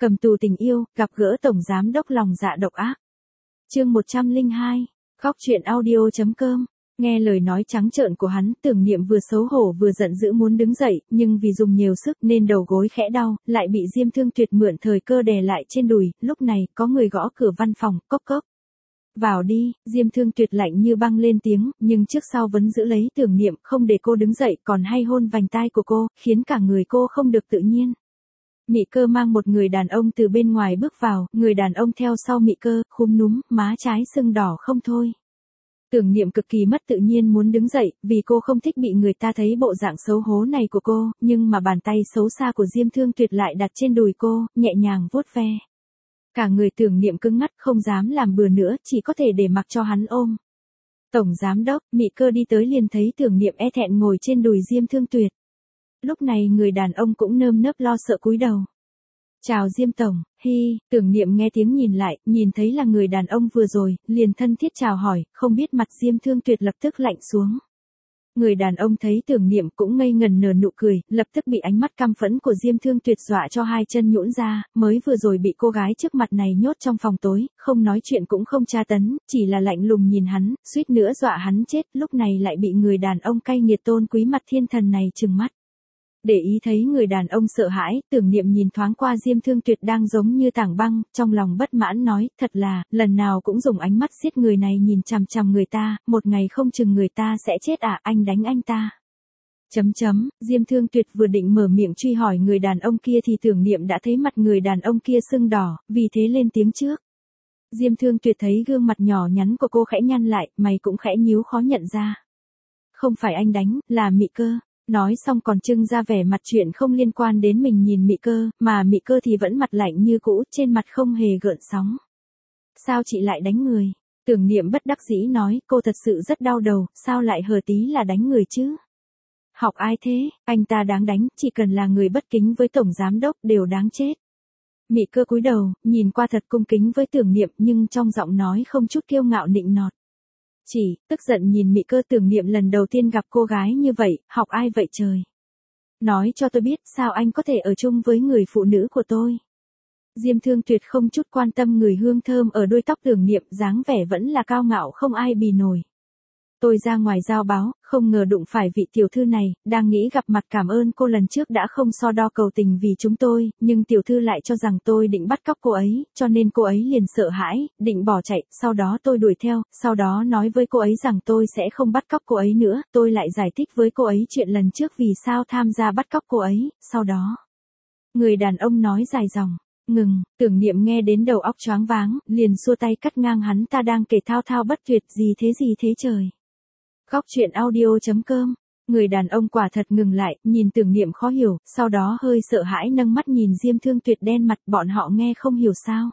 Cầm tù tình yêu, gặp gỡ tổng giám đốc lòng dạ độc ác. Chương 102, khóc chuyện audio.com. Nghe lời nói trắng trợn của hắn, Tưởng Niệm vừa xấu hổ vừa giận dữ muốn đứng dậy, nhưng vì dùng nhiều sức nên đầu gối khẽ đau, lại bị Diêm Thương Tuyệt mượn thời cơ đè lại trên đùi. Lúc này, có người gõ cửa văn phòng, cốc cốc. Vào đi, Diêm Thương Tuyệt lạnh như băng lên tiếng, nhưng trước sau vẫn giữ lấy Tưởng Niệm, không để cô đứng dậy, còn hay hôn vành tai của cô, khiến cả người cô không được tự nhiên. Mị Cơ mang một người đàn ông từ bên ngoài bước vào, người đàn ông theo sau Mị Cơ, khúm núm, má trái sưng đỏ không thôi. Tưởng Niệm cực kỳ mất tự nhiên muốn đứng dậy, vì cô không thích bị người ta thấy bộ dạng xấu hố này của cô, nhưng mà bàn tay xấu xa của Diêm Thương Tuyệt lại đặt trên đùi cô, nhẹ nhàng vuốt ve. Cả người Tưởng Niệm cứng ngắc không dám làm bừa nữa, chỉ có thể để mặc cho hắn ôm. Tổng giám đốc, Mị Cơ đi tới liền thấy Tưởng Niệm e thẹn ngồi trên đùi Diêm Thương Tuyệt. Lúc này người đàn ông cũng nơm nớp lo sợ cúi đầu. Chào Diêm Tổng, Tưởng Niệm nghe tiếng nhìn lại, nhìn thấy là người đàn ông vừa rồi, liền thân thiết chào hỏi, không biết mặt Diêm Thương Tuyệt lập tức lạnh xuống. Người đàn ông thấy Tưởng Niệm cũng ngây ngần nở nụ cười, lập tức bị ánh mắt căm phẫn của Diêm Thương Tuyệt dọa cho hai chân nhũn ra, mới vừa rồi bị cô gái trước mặt này nhốt trong phòng tối, không nói chuyện cũng không tra tấn, chỉ là lạnh lùng nhìn hắn, suýt nữa dọa hắn chết, lúc này lại bị người đàn ông cay nghiệt tôn quý mặt thiên thần này trừng mắt. Để ý thấy người đàn ông sợ hãi, Tưởng Niệm nhìn thoáng qua Diêm Thương Tuyệt đang giống như tảng băng, trong lòng bất mãn nói, thật là, lần nào cũng dùng ánh mắt giết người này nhìn chằm chằm người ta, một ngày không chừng người ta sẽ chết à, anh đánh anh ta. Diêm Thương Tuyệt vừa định mở miệng truy hỏi người đàn ông kia thì Tưởng Niệm đã thấy mặt người đàn ông kia sưng đỏ, vì thế lên tiếng trước. Diêm Thương Tuyệt thấy gương mặt nhỏ nhắn của cô khẽ nhăn lại, mày cũng khẽ nhíu khó nhận ra. Không phải anh đánh, là Mị Cơ. Nói xong còn trưng ra vẻ mặt chuyện không liên quan đến mình nhìn Mị Cơ, mà Mị Cơ thì vẫn mặt lạnh như cũ, trên mặt không hề gợn sóng. Sao chị lại đánh người? Tưởng Niệm bất đắc dĩ nói, cô thật sự rất đau đầu, sao lại hờ tí là đánh người chứ? Học ai thế, anh ta đáng đánh, chỉ cần là người bất kính với tổng giám đốc đều đáng chết. Mị Cơ cúi đầu, nhìn qua thật cung kính với Tưởng Niệm nhưng trong giọng nói không chút kiêu ngạo nịnh nọt. Tức giận nhìn Mị Cơ. Tưởng Niệm lần đầu tiên gặp cô gái như vậy, học ai vậy trời? Nói cho tôi biết sao anh có thể ở chung với người phụ nữ của tôi. Diêm Thương Tuyệt không chút quan tâm người hương thơm ở đuôi tóc Tưởng Niệm, dáng vẻ vẫn là cao ngạo không ai bì nổi. Tôi ra ngoài giao báo, không ngờ đụng phải vị tiểu thư này, đang nghĩ gặp mặt cảm ơn cô lần trước đã không so đo cầu tình vì chúng tôi, nhưng tiểu thư lại cho rằng tôi định bắt cóc cô ấy, cho nên cô ấy liền sợ hãi, định bỏ chạy, sau đó tôi đuổi theo, sau đó nói với cô ấy rằng tôi sẽ không bắt cóc cô ấy nữa, tôi lại giải thích với cô ấy chuyện lần trước vì sao tham gia bắt cóc cô ấy, sau đó. Người đàn ông nói dài dòng. Ngừng, Tưởng Niệm nghe đến đầu óc choáng váng, liền xua tay cắt ngang hắn, ta đang kể thao thao bất tuyệt gì thế trời. Khóc chuyện audio.com. Người đàn ông quả thật ngừng lại, nhìn Tưởng Niệm khó hiểu, sau đó hơi sợ hãi nâng mắt nhìn Diêm Thương Tuyệt đen mặt, bọn họ nghe không hiểu sao.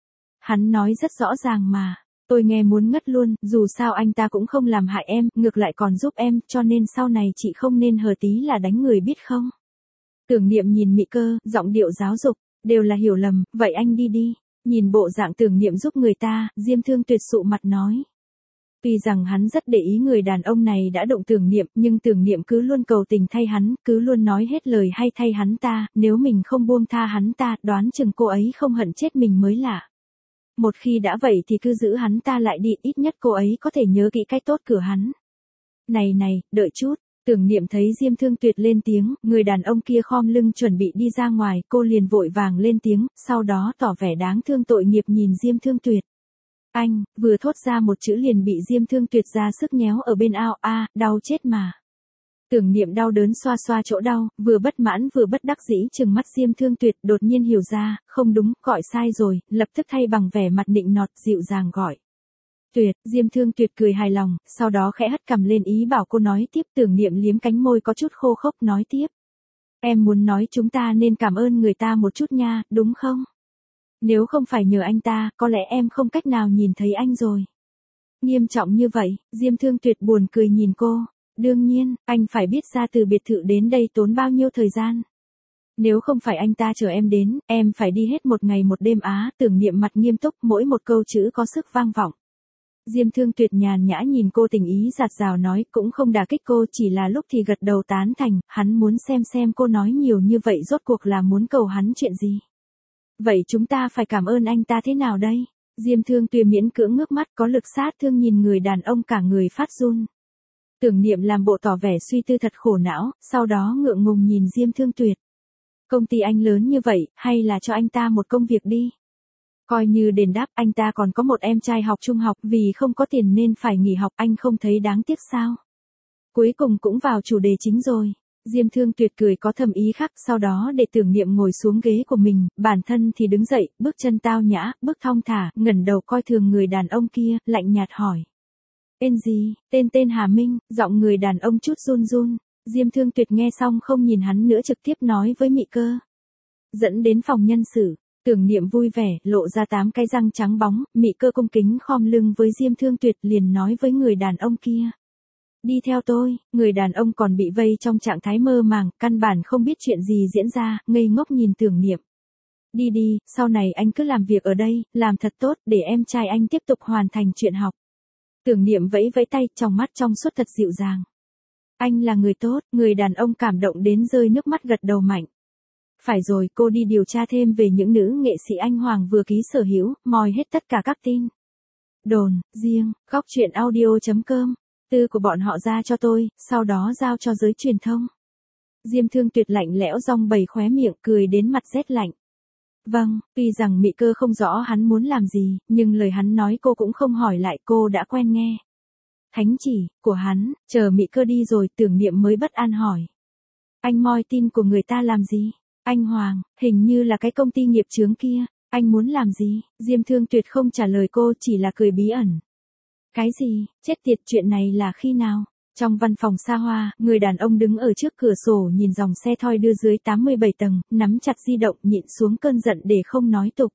Hắn nói rất rõ ràng mà, tôi nghe muốn ngất luôn, dù sao anh ta cũng không làm hại em, ngược lại còn giúp em, cho nên sau này chị không nên hờ tí là đánh người biết không. Tưởng Niệm nhìn Mị Cơ, giọng điệu giáo dục, đều là hiểu lầm, vậy anh đi. Nhìn bộ dạng Tưởng Niệm giúp người ta, Diêm Thương Tuyệt sụ mặt nói. Tuy rằng hắn rất để ý người đàn ông này đã động Tưởng Niệm, nhưng Tưởng Niệm cứ luôn cầu tình thay hắn, cứ luôn nói hết lời hay thay hắn ta, nếu mình không buông tha hắn ta, đoán chừng cô ấy không hận chết mình mới lạ. Một khi đã vậy thì cứ giữ hắn ta lại đi, ít nhất cô ấy có thể nhớ kỹ cách tốt cửa hắn. Này, đợi chút, Tưởng Niệm thấy Diêm Thương Tuyệt lên tiếng, người đàn ông kia khom lưng chuẩn bị đi ra ngoài, cô liền vội vàng lên tiếng, sau đó tỏ vẻ đáng thương tội nghiệp nhìn Diêm Thương Tuyệt. Anh, vừa thốt ra một chữ liền bị Diêm Thương Tuyệt ra sức nhéo ở bên ao, đau chết mà. Tưởng Niệm đau đớn xoa xoa chỗ đau, vừa bất mãn vừa bất đắc dĩ trừng mắt Diêm Thương Tuyệt, đột nhiên hiểu ra, không đúng, gọi sai rồi, lập tức thay bằng vẻ mặt nịnh nọt, dịu dàng gọi. Tuyệt, Diêm Thương Tuyệt cười hài lòng, sau đó khẽ hất cằm lên ý bảo cô nói tiếp. Tưởng Niệm liếm cánh môi có chút khô khốc nói tiếp. Em muốn nói chúng ta nên cảm ơn người ta một chút nha, đúng không? Nếu không phải nhờ anh ta, có lẽ em không cách nào nhìn thấy anh rồi. Nghiêm trọng như vậy, Diêm Thương Tuyệt buồn cười nhìn cô. Đương nhiên, anh phải biết ra từ biệt thự đến đây tốn bao nhiêu thời gian. Nếu không phải anh ta chờ em đến, em phải đi hết một ngày một đêm á. Tưởng Niệm mặt nghiêm túc, mỗi một câu chữ có sức vang vọng. Diêm Thương Tuyệt nhàn nhã nhìn cô tình ý dạt dào nói, cũng không đả kích cô, chỉ là lúc thì gật đầu tán thành, hắn muốn xem cô nói nhiều như vậy rốt cuộc là muốn cầu hắn chuyện gì. Vậy chúng ta phải cảm ơn anh ta thế nào đây? Diêm Thương Tuyệt miễn cưỡng ngước mắt có lực sát thương nhìn người đàn ông cả người phát run. Tưởng Niệm làm bộ tỏ vẻ suy tư thật khổ não, sau đó ngượng ngùng nhìn Diêm Thương Tuyệt. Công ty anh lớn như vậy, hay là cho anh ta một công việc đi. Coi như đền đáp, anh ta còn có một em trai học trung học, vì không có tiền nên phải nghỉ học, anh không thấy đáng tiếc sao? Cuối cùng cũng vào chủ đề chính rồi. Diêm Thương Tuyệt cười có thầm ý khác, sau đó để Tưởng Niệm ngồi xuống ghế của mình, bản thân thì đứng dậy, bước chân tao nhã, bước thong thả, ngẩng đầu coi thường người đàn ông kia, lạnh nhạt hỏi. Tên gì? Tên Hà Minh, giọng người đàn ông chút run run. Diêm Thương Tuyệt nghe xong không nhìn hắn nữa trực tiếp nói với Mị Cơ. Dẫn đến phòng nhân sự. Tưởng Niệm vui vẻ, lộ ra 8 cái răng trắng bóng, Mị Cơ cung kính khom lưng với Diêm Thương Tuyệt liền nói với người đàn ông kia. Đi theo tôi, người đàn ông còn bị vây trong trạng thái mơ màng, căn bản không biết chuyện gì diễn ra, ngây ngốc nhìn Tưởng Niệm. Đi đi, sau này anh cứ làm việc ở đây, làm thật tốt, để em trai anh tiếp tục hoàn thành chuyện học. Tưởng Niệm vẫy vẫy tay, trong mắt trong suốt thật dịu dàng. Anh là người tốt, người đàn ông cảm động đến rơi nước mắt gật đầu mạnh. Phải rồi, cô đi điều tra thêm về những nữ nghệ sĩ anh Hoàng vừa ký sở hữu, moi hết tất cả các tin đồn, riêng, góc truyện audio.com, tư của bọn họ ra cho tôi, sau đó giao cho giới truyền thông. Diêm Thương Tuyệt lạnh lẽo rong bầy khóe miệng, cười đến mặt rét lạnh. Vâng, tuy rằng Mị Cơ không rõ hắn muốn làm gì, nhưng lời hắn nói cô cũng không hỏi lại, cô đã quen nghe. Thánh chỉ của hắn, chờ Mị Cơ đi rồi, Tưởng Niệm mới bất an hỏi. Anh moi tin của người ta làm gì? Anh Hoàng, hình như là cái công ty nghiệp chướng kia, anh muốn làm gì? Diêm Thương Tuyệt không trả lời cô, chỉ là cười bí ẩn. Cái gì? Chết tiệt, chuyện này là khi nào? Trong văn phòng xa hoa, người đàn ông đứng ở trước cửa sổ nhìn dòng xe thoi đưa dưới 87 tầng, nắm chặt di động nhịn xuống cơn giận để không nói tục.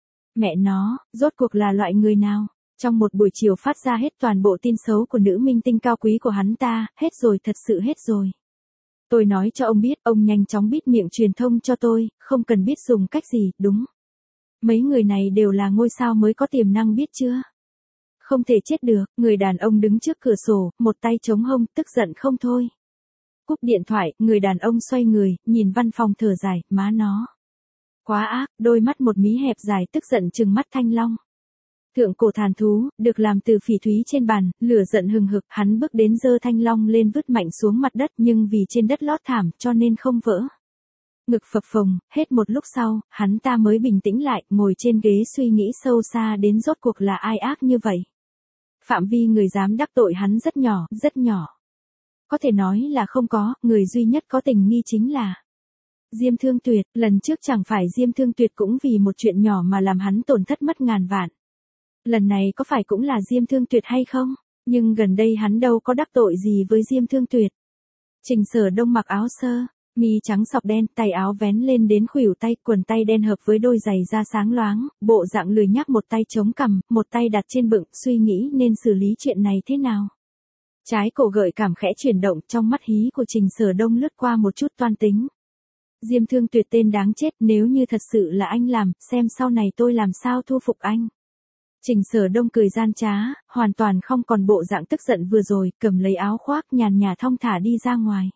Mẹ nó, rốt cuộc là loại người nào? Trong một buổi chiều phát ra hết toàn bộ tin xấu của nữ minh tinh cao quý của hắn ta, hết rồi, thật sự hết rồi. Tôi nói cho ông biết, ông nhanh chóng bít miệng truyền thông cho tôi, không cần biết dùng cách gì, đúng. Mấy người này đều là ngôi sao mới có tiềm năng biết chưa? Không thể chết được, người đàn ông đứng trước cửa sổ, một tay chống hông, tức giận không thôi. Cúp điện thoại, người đàn ông xoay người, nhìn văn phòng thở dài, má nó. Quá ác, đôi mắt một mí hẹp dài tức giận trừng mắt thanh long. Thượng cổ thàn thú, được làm từ phỉ thúy trên bàn, lửa giận hừng hực, hắn bước đến giơ thanh long lên vứt mạnh xuống mặt đất nhưng vì trên đất lót thảm cho nên không vỡ. Ngực phập phồng, hết một lúc sau, hắn ta mới bình tĩnh lại, ngồi trên ghế suy nghĩ sâu xa đến rốt cuộc là ai ác như vậy. Phạm vi người dám đắc tội hắn rất nhỏ, rất nhỏ. Có thể nói là không có, người duy nhất có tình nghi chính là Diêm Thương Tuyệt, lần trước chẳng phải Diêm Thương Tuyệt cũng vì một chuyện nhỏ mà làm hắn tổn thất mất ngàn vạn. Lần này có phải cũng là Diêm Thương Tuyệt hay không? Nhưng gần đây hắn đâu có đắc tội gì với Diêm Thương Tuyệt. Trình Sở Đông mặc áo sơ, mi trắng sọc đen, tay áo vén lên đến khuỷu tay, quần tay đen hợp với đôi giày da sáng loáng, bộ dạng lười nhác, một tay chống cằm, một tay đặt trên bựng, suy nghĩ nên xử lý chuyện này thế nào. Trái cổ gợi cảm khẽ chuyển động, trong mắt hí của Trình Sở Đông lướt qua một chút toan tính. Diêm Thương Tuyệt tên đáng chết, nếu như thật sự là anh làm, xem sau này tôi làm sao thu phục anh. Trình Sở Đông cười gian trá, hoàn toàn không còn bộ dạng tức giận vừa rồi, cầm lấy áo khoác nhàn nhã thong thả đi ra ngoài.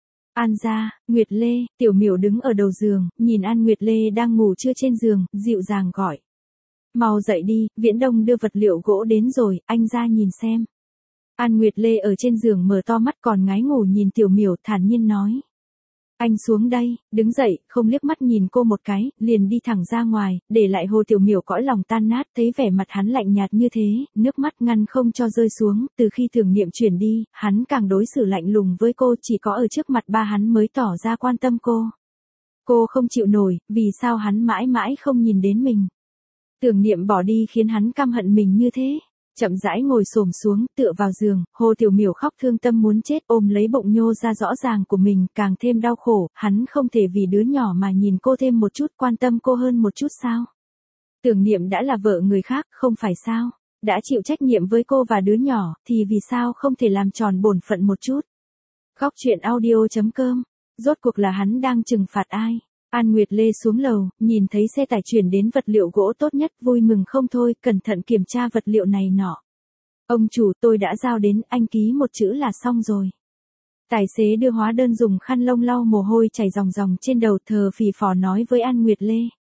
An gia, Nguyệt Lê, Tiểu Miểu đứng ở đầu giường, nhìn An Nguyệt Lê đang ngủ trưa trên giường, dịu dàng gọi. Mau dậy đi, Viễn Đông đưa vật liệu gỗ đến rồi, anh ra nhìn xem. An Nguyệt Lê ở trên giường mở to mắt còn ngái ngủ nhìn Tiểu Miểu thản nhiên nói. Anh xuống đây, đứng dậy, không liếc mắt nhìn cô một cái, liền đi thẳng ra ngoài, để lại Hồ Tiểu Miểu cõi lòng tan nát, thấy vẻ mặt hắn lạnh nhạt như thế, nước mắt ngăn không cho rơi xuống, từ khi Tưởng Niệm chuyển đi, hắn càng đối xử lạnh lùng với cô, chỉ có ở trước mặt ba hắn mới tỏ ra quan tâm cô. Cô không chịu nổi, vì sao hắn mãi mãi không nhìn đến mình. Tưởng Niệm bỏ đi khiến hắn căm hận mình như thế. Chậm rãi ngồi xổm xuống, tựa vào giường, Hồ Tiểu Miểu khóc thương tâm muốn chết, ôm lấy bụng nhô ra rõ ràng của mình, càng thêm đau khổ, hắn không thể vì đứa nhỏ mà nhìn cô thêm một chút, quan tâm cô hơn một chút sao? Tưởng Niệm đã là vợ người khác, không phải sao? Đã chịu trách nhiệm với cô và đứa nhỏ, thì vì sao không thể làm tròn bổn phận một chút? Góc truyện audio.com, rốt cuộc là hắn đang trừng phạt ai? An Nguyệt Lê xuống lầu, nhìn thấy xe tải chuyển đến vật liệu gỗ tốt nhất, vui mừng không thôi, cẩn thận kiểm tra vật liệu này nọ. Ông chủ, tôi đã giao đến, anh ký một chữ là xong rồi. Tài xế đưa hóa đơn dùng khăn lông lau mồ hôi chảy ròng ròng trên đầu, thờ phì phò nói với An Nguyệt Lê.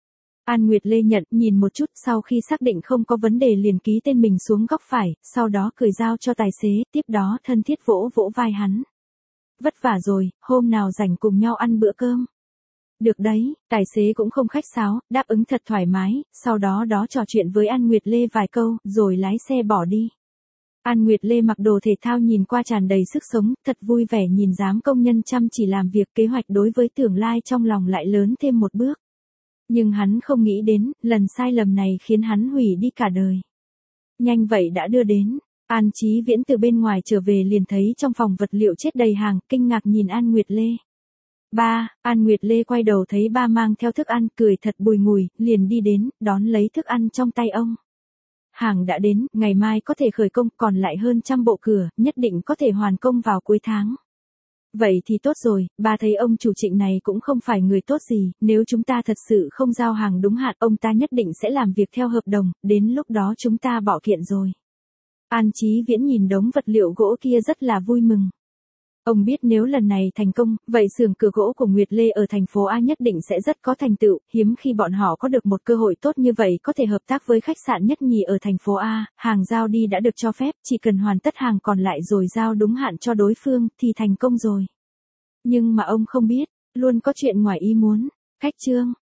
An Nguyệt Lê nhận, nhìn một chút, sau khi xác định không có vấn đề liền ký tên mình xuống góc phải, sau đó cười giao cho tài xế, tiếp đó thân thiết vỗ vỗ vai hắn. Vất vả rồi, hôm nào rảnh cùng nhau ăn bữa cơm. Được đấy, tài xế cũng không khách sáo, đáp ứng thật thoải mái, sau đó trò chuyện với An Nguyệt Lê vài câu, rồi lái xe bỏ đi. An Nguyệt Lê mặc đồ thể thao nhìn qua tràn đầy sức sống, thật vui vẻ nhìn dám công nhân chăm chỉ làm việc, kế hoạch đối với tương lai trong lòng lại lớn thêm một bước. Nhưng hắn không nghĩ đến, lần sai lầm này khiến hắn hủy đi cả đời. Nhanh vậy đã đưa đến. An Chí Viễn từ bên ngoài trở về liền thấy trong phòng vật liệu chết đầy hàng, kinh ngạc nhìn An Nguyệt Lê. Ba, An Nguyệt Lê quay đầu thấy ba mang theo thức ăn, cười thật bùi ngùi, liền đi đến, đón lấy thức ăn trong tay ông. Hàng đã đến, ngày mai có thể khởi công, còn lại hơn 100 bộ cửa, nhất định có thể hoàn công vào cuối tháng. Vậy thì tốt rồi, ba thấy ông chủ Trịnh này cũng không phải người tốt gì, nếu chúng ta thật sự không giao hàng đúng hạn, ông ta nhất định sẽ làm việc theo hợp đồng, đến lúc đó chúng ta bỏ kiện rồi. An Chí Viễn nhìn đống vật liệu gỗ kia rất là vui mừng. Ông biết nếu lần này thành công, vậy xưởng cửa gỗ của Nguyệt Lê ở thành phố A nhất định sẽ rất có thành tựu, hiếm khi bọn họ có được một cơ hội tốt như vậy có thể hợp tác với khách sạn Nhất Nhì ở thành phố A, hàng giao đi đã được cho phép, chỉ cần hoàn tất hàng còn lại rồi giao đúng hạn cho đối phương, thì thành công rồi. Nhưng mà ông không biết, luôn có chuyện ngoài ý muốn. Khách trương,